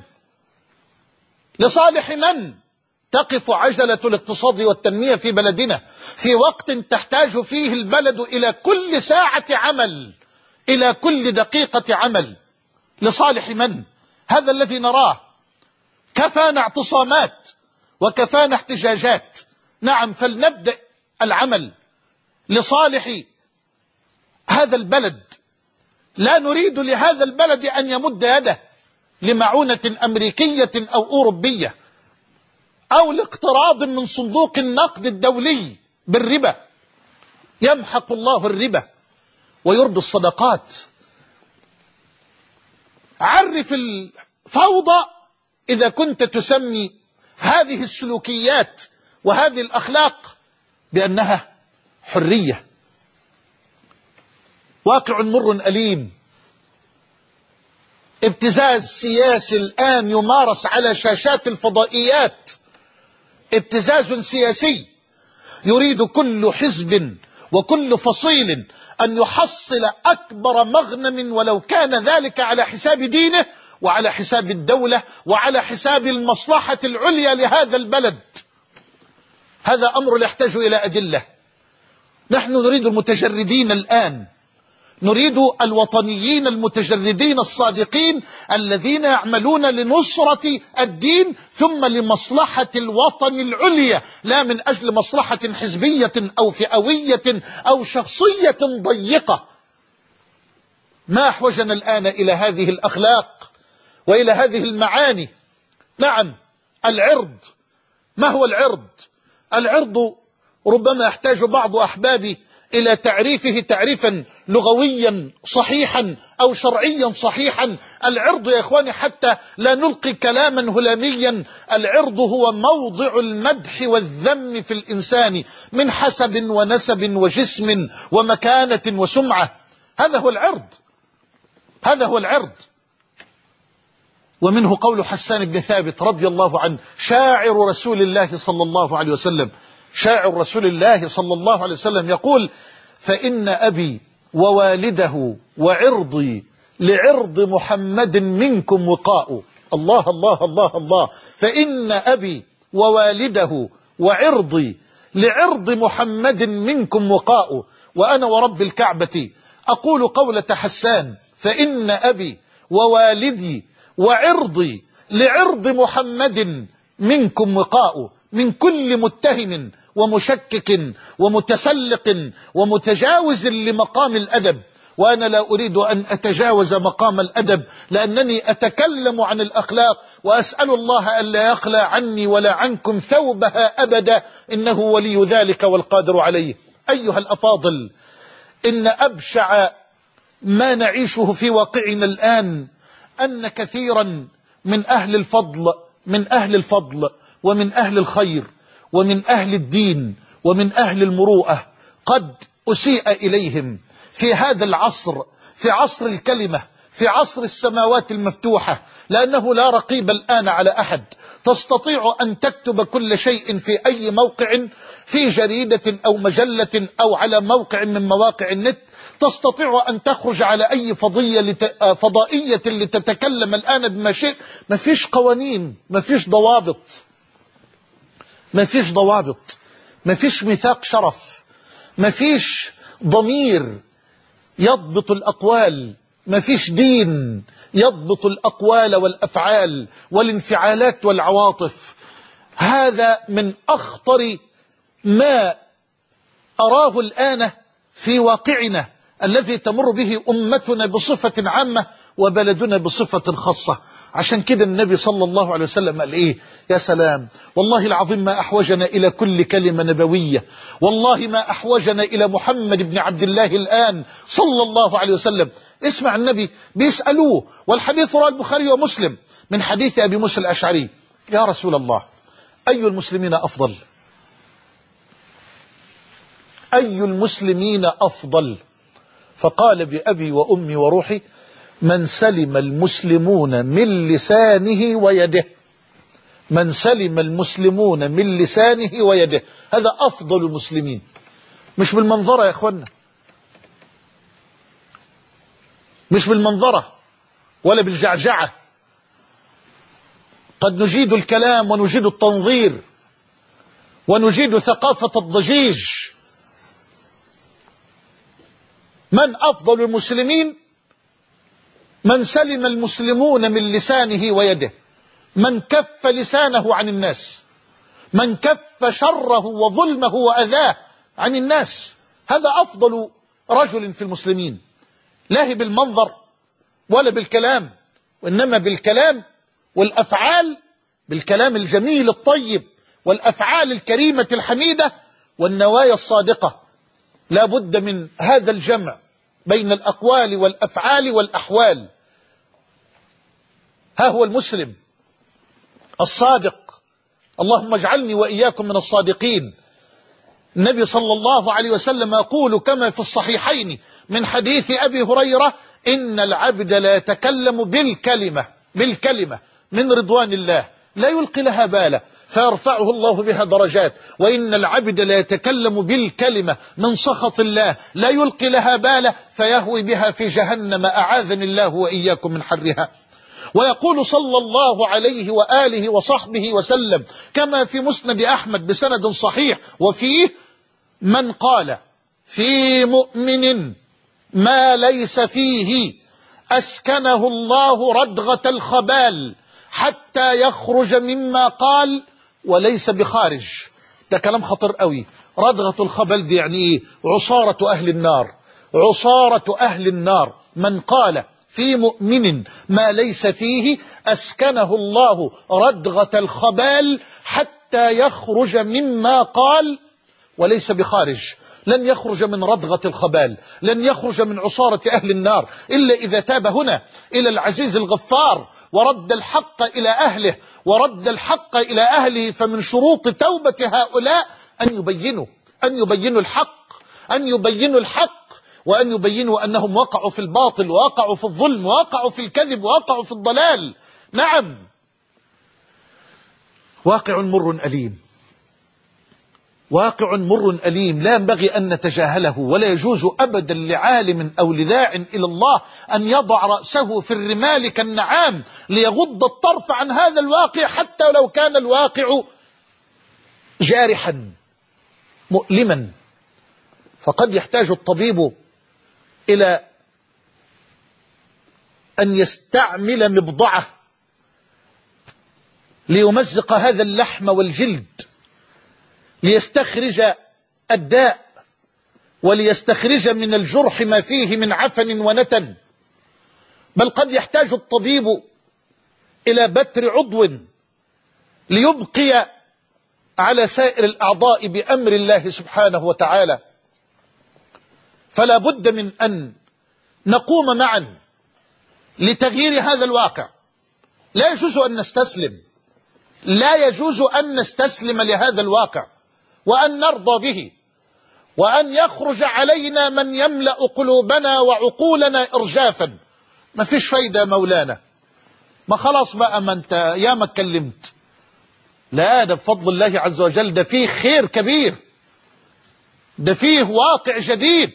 Speaker 1: لصالح من تقف عجلة الاقتصاد والتنمية في بلدنا في وقت تحتاج فيه البلد إلى كل ساعة عمل، إلى كل دقيقة عمل؟ لصالح من؟ هذا الذي نراه. كفانا اعتصامات وكفانا احتجاجات، نعم، فلنبدأ العمل لصالح هذا البلد. لا نريد لهذا البلد أن يمد يده لمعونة أمريكية أو أوروبية أو لاقتراض من صندوق النقد الدولي بالربا. يمحق الله الربا ويربي الصدقات. عرف الفوضى إذا كنت تسمي هذه السلوكيات وهذه الأخلاق بأنها حرية. واقع مر أليم، ابتزاز سياسي الآن يمارس على شاشات الفضائيات، ابتزاز سياسي يريد كل حزب وكل فصيل أن يحصل أكبر مغنم ولو كان ذلك على حساب دينه وعلى حساب الدولة وعلى حساب المصلحة العليا لهذا البلد. هذا أمر لا يحتاج إلى أدلة. نحن نريد المتجردين الآن، نريد الوطنيين المتجردين الصادقين الذين يعملون لنصرة الدين ثم لمصلحة الوطن العليا، لا من أجل مصلحة حزبية أو فئوية أو شخصية ضيقة. ما أحوجنا الآن إلى هذه الأخلاق وإلى هذه المعاني. نعم، العرض. ما هو العرض؟ العرض ربما يحتاج بعض أحبابي إلى تعريفه تعريفا لغويا صحيحا أو شرعيا صحيحا. العرض يا إخواني حتى لا نلقي كلاما هلاميا، العرض هو موضع المدح والذم في الإنسان من حسب ونسب وجسم ومكانة وسمعة. هذا هو العرض، هذا هو العرض. ومنه قول حسان بن ثابت رضي الله عنه شاعر رسول الله صلى الله عليه وسلم، شاعر رسول الله صلى الله عليه وسلم يقول: فإن أبي ووالده وعرضي لعرض محمد منكم وقاء. الله الله الله الله. فإن أبي ووالده وعرضي لعرض محمد منكم وقاء. وأنا ورب الكعبة أقول قولة حسان: فإن أبي ووالدي وعرضي لعرض محمد منكم وقاء، من كل متهم ومشكك ومتسلق ومتجاوز لمقام الأدب. وأنا لا أريد أن أتجاوز مقام الأدب، لأنني أتكلم عن الأخلاق، وأسأل الله ألا يخلى عني ولا عنكم ثوبها أبدا، إنه ولي ذلك والقادر عليه. أيها الأفاضل، إن أبشع ما نعيشه في واقعنا الآن أن كثيرا من أهل الفضل من أهل الفضل ومن أهل الخير ومن أهل الدين ومن أهل المروءة قد أسيء إليهم في هذا العصر، في عصر الكلمة، في عصر السماوات المفتوحة، لأنه لا رقيب الآن على أحد. تستطيع أن تكتب كل شيء في أي موقع، في جريدة أو مجلة أو على موقع من مواقع النت. تستطيع أن تخرج على أي فضية لت... فضائية لتتكلم الآن بما شئت. ما فيش قوانين، ما فيش ضوابط، ما فيش ضوابط، ما فيش ميثاق شرف، ما فيش ضمير يضبط الأقوال، ما فيش دين يضبط الأقوال والأفعال والانفعالات والعواطف. هذا من أخطر ما أراه الآن في واقعنا الذي تمر به أمتنا بصفة عامة وبلدنا بصفة خاصة. عشان كده النبي صلى الله عليه وسلم قال إيه؟ يا سلام، والله العظيم ما أحوجنا إلى كل كلمة نبوية، والله ما أحوجنا إلى محمد بن عبد الله الآن صلى الله عليه وسلم. اسمع النبي بيسألوه، والحديث رواه البخاري ومسلم من حديث أبي موسى الأشعري: يا رسول الله، أي المسلمين أفضل؟ أي المسلمين أفضل؟ فقال: بأبي وأمي وروحي، من سلم المسلمون من لسانه ويده. من سلم المسلمون من لسانه ويده، هذا أفضل المسلمين. مش بالمنظرة يا أخوانا، مش بالمنظرة ولا بالجعجعة. قد نجيد الكلام ونجيد التنظير ونجيد ثقافة الضجيج. من أفضل المسلمين؟ من سلم المسلمون من لسانه ويده، من كف لسانه عن الناس، من كف شره وظلمه وأذاه عن الناس. هذا أفضل رجل في المسلمين، لا بالمنظر ولا بالكلام، وإنما بالكلام والأفعال، بالكلام الجميل الطيب والأفعال الكريمة الحميدة والنوايا الصادقة. لا بد من هذا الجمع بين الأقوال والأفعال والأحوال. ها هو المسلم الصادق. اللهم اجعلني وإياكم من الصادقين. النبي صلى الله عليه وسلم يقول كما في الصحيحين من حديث أبي هريرة: إن العبد لا يتكلم بالكلمة بالكلمة من رضوان الله لا يلقي لها بالا فيرفعه الله بها درجات، وإن العبد لا يتكلم بالكلمة من سخط الله لا يلقي لها بالا فيهوي بها في جهنم، أعاذني الله وإياكم من حرها. ويقول صلى الله عليه وآله وصحبه وسلم كما في مسند أحمد بسند صحيح وفيه: من قال في مؤمن ما ليس فيه أسكنه الله ردغة الخبال حتى يخرج مما قال وليس بخارج. ده كلام خطير قوي. ردغة الخبال دي يعني ايه؟ عصارة أهل النار، عصارة أهل النار. من قال في مؤمن ما ليس فيه أسكنه الله ردغة الخبال حتى يخرج مما قال وليس بخارج. لن يخرج من ردغة الخبال، لن يخرج من عصارة أهل النار إلا إذا تاب هنا إلى العزيز الغفار ورد الحق إلى أهله، ورد الحق إلى أهله. فمن شروط توبة هؤلاء أن يبينوا أن يبينوا الحق أن يبينوا الحق وأن يبينوا أنهم وقعوا في الباطل، ووقعوا في الظلم، ووقعوا في الكذب، ووقعوا في الضلال. نعم، واقع مر أليم، واقع مر أليم لا ينبغي أن نتجاهله، ولا يجوز أبدا لعالم أو لداع إلى الله أن يضع رأسه في الرمال كالنعام ليغض الطرف عن هذا الواقع، حتى لو كان الواقع جارحا مؤلما. فقد يحتاج الطبيب إلى أن يستعمل مبضعة ليمزق هذا اللحم والجلد ليستخرج الداء، وليستخرج من الجرح ما فيه من عفن ونتن. بل قد يحتاج الطبيب إلى بتر عضو ليبقي على سائر الأعضاء بأمر الله سبحانه وتعالى. فلا بد من أن نقوم معا لتغيير هذا الواقع. لا يجوز أن نستسلم، لا يجوز أن نستسلم لهذا الواقع وأن نرضى به، وأن يخرج علينا من يملأ قلوبنا وعقولنا إرجافا. ما فيش فايدة مولانا، ما خلاص بقى، ما انت يا ما اتكلمت. لا، ده بفضل الله عز وجل ده فيه خير كبير، ده فيه واقع جديد.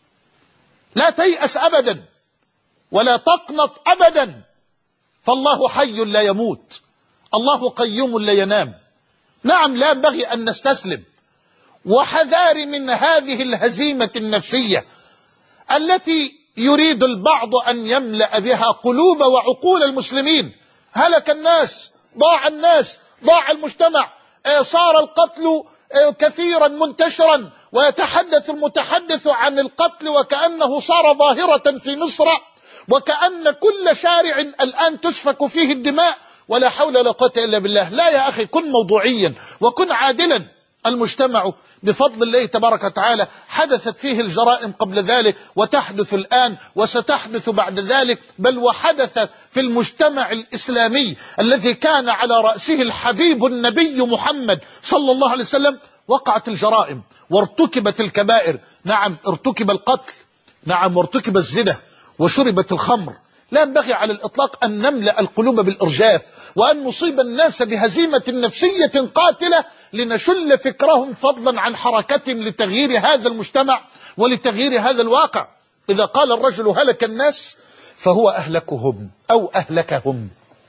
Speaker 1: لا تيأس أبدا ولا تقنط أبدا، فالله حي لا يموت، الله قيوم لا ينام. نعم، لا ينبغي أن نستسلم. وحذار من هذه الهزيمة النفسية التي يريد البعض أن يملأ بها قلوب وعقول المسلمين. هلك الناس، ضاع الناس، ضاع المجتمع، صار القتل كثيرا منتشرا، ويتحدث المتحدث عن القتل وكأنه صار ظاهرة في مصر، وكأن كل شارع الآن تسفك فيه الدماء، ولا حول ولا قوة إلا بالله. لا يا أخي، كن موضوعيا وكن عادلا. المجتمع بفضل الله تبارك وتعالى حدثت فيه الجرائم قبل ذلك، وتحدث الآن، وستحدث بعد ذلك. بل وحدث في المجتمع الإسلامي الذي كان على رأسه الحبيب النبي محمد صلى الله عليه وسلم، وقعت الجرائم وارتكبت الكبائر. نعم، ارتكب القتل، نعم، وارتكب الزنا، وشربت الخمر. لا ينبغي على الإطلاق أن نملأ القلوب بالإرجاف، وأن نصيب الناس بهزيمة نفسية قاتلة لنشل فكرهم فضلا عن حركتهم لتغيير هذا المجتمع ولتغيير هذا الواقع. إذا قال الرجل هلك الناس فهو أهلكهم أو أهلكهم،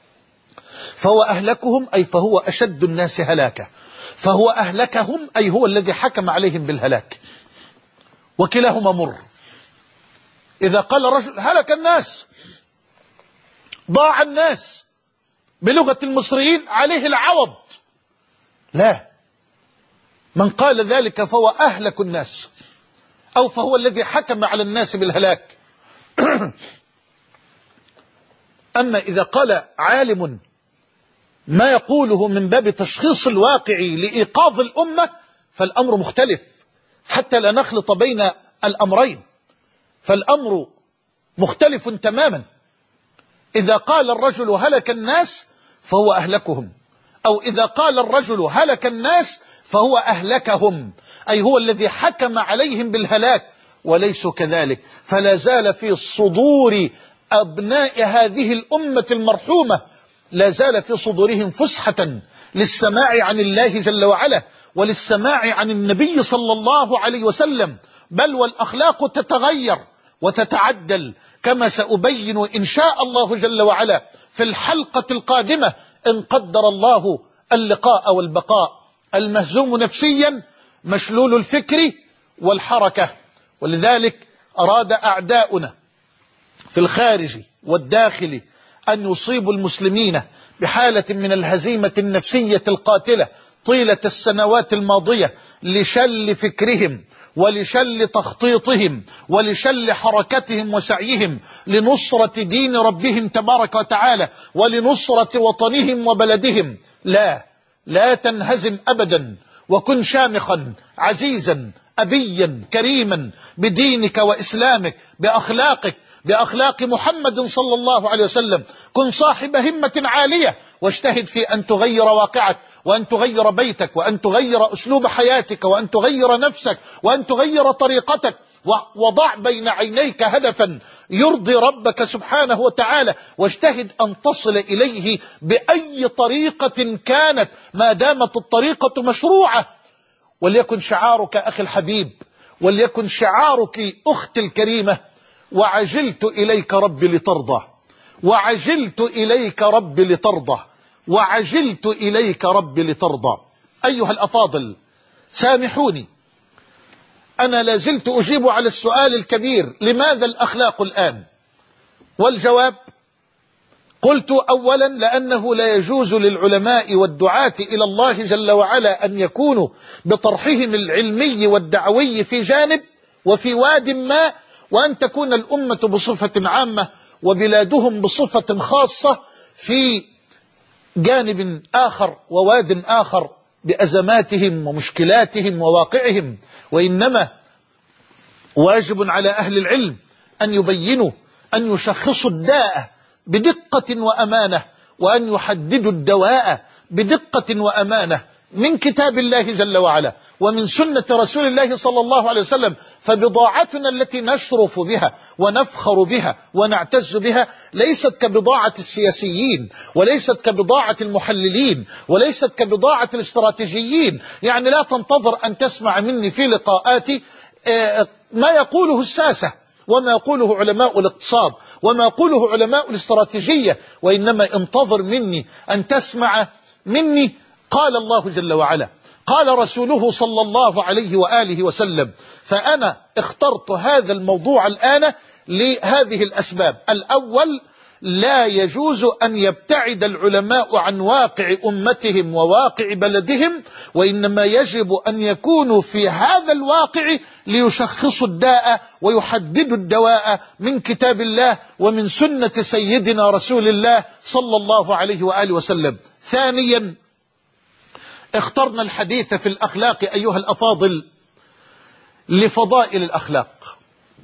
Speaker 1: فهو أهلكهم أي فهو أشد الناس هلاكا، فهو أهلكهم أي هو الذي حكم عليهم بالهلاك، وكلاهما مر. إذا قال الرجل هلك الناس، ضاع الناس، بلغة المصريين عليه العوض. لا، من قال ذلك فهو أهلك الناس، أو فهو الذي حكم على الناس بالهلاك. أما إذا قال عالم ما يقوله من باب تشخيص الواقع لإيقاظ الأمة فالأمر مختلف، حتى لا نخلط بين الأمرين، فالأمر مختلف تماما. إذا قال الرجل هلك الناس فهو أهلكهم، أو إذا قال الرجل هلك الناس فهو أهلكهم، أي هو الذي حكم عليهم بالهلاك، وليسوا كذلك. فلا زال في صدور أبناء هذه الأمة المرحومة، لا زال في صدورهم فسحة للسماع عن الله جل وعلا، وللسماع عن النبي صلى الله عليه وسلم. بل والأخلاق تتغير وتتعدل كما سأبين إن شاء الله جل وعلا في الحلقة القادمة إن قدر الله اللقاء والبقاء. المهزوم نفسيا مشلول الفكر والحركة، ولذلك أراد أعداؤنا في الخارج والداخل أن يصيبوا المسلمين بحالة من الهزيمة النفسية القاتلة طيلة السنوات الماضية لشل فكرهم ولشل تخطيطهم ولشل حركتهم وسعيهم لنصرة دين ربهم تبارك وتعالى ولنصرة وطنهم وبلدهم. لا لا تنهزم أبدا، وكن شامخا عزيزا أبيا كريما بدينك وإسلامك بأخلاقك بأخلاق محمد صلى الله عليه وسلم. كن صاحب همة عالية واجتهد في أن تغير واقعك وأن تغير بيتك وأن تغير أسلوب حياتك وأن تغير نفسك وأن تغير طريقتك، وضع بين عينيك هدفا يرضي ربك سبحانه وتعالى، واجتهد أن تصل إليه بأي طريقة كانت ما دامت الطريقة مشروعة. وليكن شعارك أخي الحبيب، وليكن شعارك أختي الكريمة: وعجلت إليك ربي لترضى، وعجلت إليك ربي لترضى، وعجلت إليك ربي لترضى. أيها الأفاضل، سامحوني، أنا لازلت أجيب على السؤال الكبير: لماذا الأخلاق الآن؟ والجواب: قلت أولا لأنه لا يجوز للعلماء والدعاة إلى الله جل وعلا أن يكونوا بطرحهم العلمي والدعوي في جانب وفي واد ما، وأن تكون الأمة بصفة عامة وبلادهم بصفة خاصة في جانب آخر وواد آخر بأزماتهم ومشكلاتهم وواقعهم. وإنما واجب على أهل العلم أن يبينوا، أن يشخصوا الداء بدقة وأمانة، وأن يحددوا الدواء بدقة وأمانة من كتاب الله جل وعلا ومن سنة رسول الله صلى الله عليه وسلم. فبضاعتنا التي نشرف بها ونفخر بها ونعتز بها ليست كبضاعة السياسيين، وليست كبضاعة المحللين، وليست كبضاعة الاستراتيجيين. يعني لا تنتظر أن تسمع مني في لقاءاتي ما يقوله الساسة وما يقوله علماء الاقتصاد وما يقوله علماء الاستراتيجية، وإنما انتظر مني أن تسمع مني قال الله جل وعلا، قال رسوله صلى الله عليه وآله وسلم. فأنا اخترت هذا الموضوع الآن لهذه الأسباب. الأول: لا يجوز أن يبتعد العلماء عن واقع أمتهم وواقع بلدهم، وإنما يجب أن يكونوا في هذا الواقع ليشخصوا الداء ويحددوا الدواء من كتاب الله ومن سنة سيدنا رسول الله صلى الله عليه وآله وسلم. ثانيا: اخترنا الحديث في الأخلاق أيها الأفاضل لفضائل الأخلاق،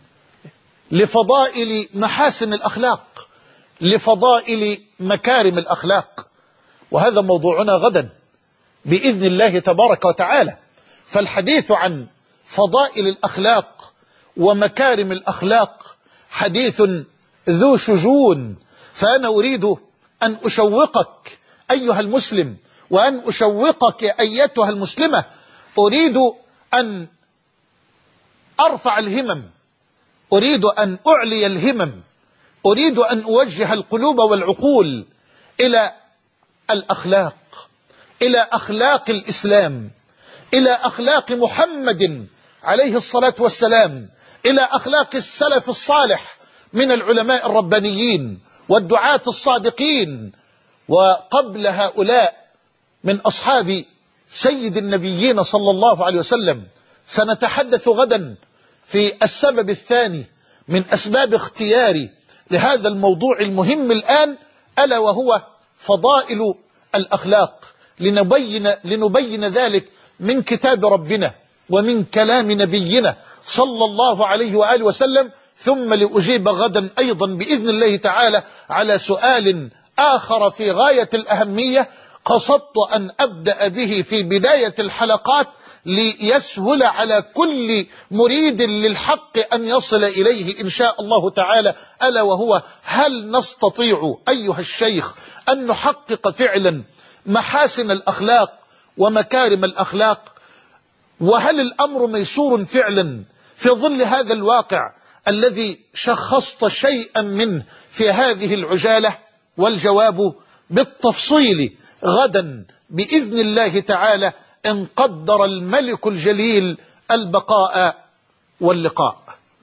Speaker 1: لفضائل محاسن الأخلاق، لفضائل مكارم الأخلاق، وهذا موضوعنا غدا بإذن الله تبارك وتعالى. فالحديث عن فضائل الأخلاق ومكارم الأخلاق حديث ذو شجون، فأنا أريد أن أشوقك أيها المسلم وأن أشوقك أيتها المسلمة. أريد أن أرفع الهمم، أريد أن أعلي الهمم، أريد أن أوجه القلوب والعقول إلى الأخلاق، إلى أخلاق الإسلام، إلى أخلاق محمد عليه الصلاة والسلام، إلى أخلاق السلف الصالح من العلماء الربانيين والدعاة الصادقين، وقبل هؤلاء من أصحاب سيد النبيين صلى الله عليه وسلم. سنتحدث غدا في السبب الثاني من أسباب اختياري لهذا الموضوع المهم الآن، ألا وهو فضائل الأخلاق، لنبين, لنبين ذلك من كتاب ربنا ومن كلام نبينا صلى الله عليه وآله وسلم. ثم لأجيب غدا أيضا بإذن الله تعالى على سؤال آخر في غاية الأهمية قصدت أن أبدأ به في بداية الحلقات ليسهل على كل مريد للحق أن يصل إليه إن شاء الله تعالى، ألا وهو: هل نستطيع أيها الشيخ أن نحقق فعلا محاسن الأخلاق ومكارم الأخلاق؟ وهل الأمر ميسور فعلا في ظل هذا الواقع الذي شخصت شيئا منه في هذه العجالة؟ والجواب بالتفصيل غدا بإذن الله تعالى إن قدر الملك الجليل البقاء واللقاء.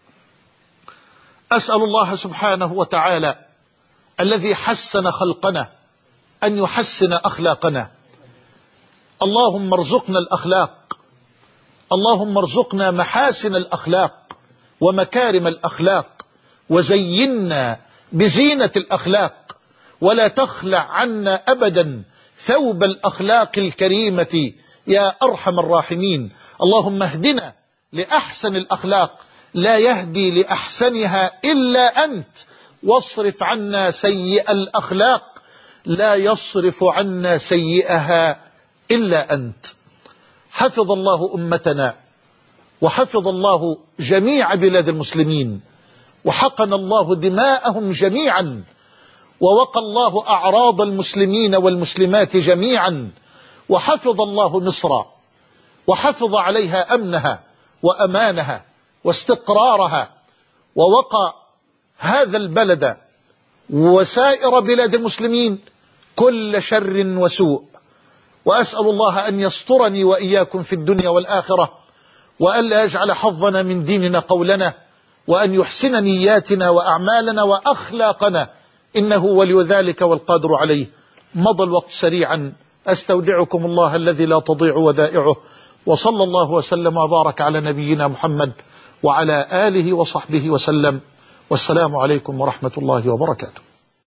Speaker 1: أسأل الله سبحانه وتعالى الذي حسن خلقنا أن يحسن أخلاقنا. اللهم ارزقنا الأخلاق، اللهم ارزقنا محاسن الأخلاق ومكارم الأخلاق، وزينا بزينة الأخلاق، ولا تخلع عنا أبدا ثوب الأخلاق الكريمة يا أرحم الراحمين. اللهم اهدنا لأحسن الأخلاق، لا يهدي لأحسنها إلا أنت، واصرف عنا سيئ الأخلاق، لا يصرف عنا سيئها إلا أنت. حفظ الله أمتنا، وحفظ الله جميع بلاد المسلمين، وحقن الله دماءهم جميعا، ووقى الله أعراض المسلمين والمسلمات جميعا، وحفظ الله مصر، وحفظ عليها أمنها وأمانها واستقرارها، ووقى هذا البلد وسائر بلاد المسلمين كل شر وسوء. وأسأل الله أن يسترني وإياكم في الدنيا والآخرة، وأن لا يجعل حظنا من ديننا قولنا، وأن يحسن نياتنا وأعمالنا وأخلاقنا، إنه ولي ذلك والقادر عليه. مضى الوقت سريعا، أستودعكم الله الذي لا تضيع ودائعه، وصلى الله وسلم وبارك على نبينا محمد وعلى آله وصحبه وسلم، والسلام عليكم ورحمة الله وبركاته.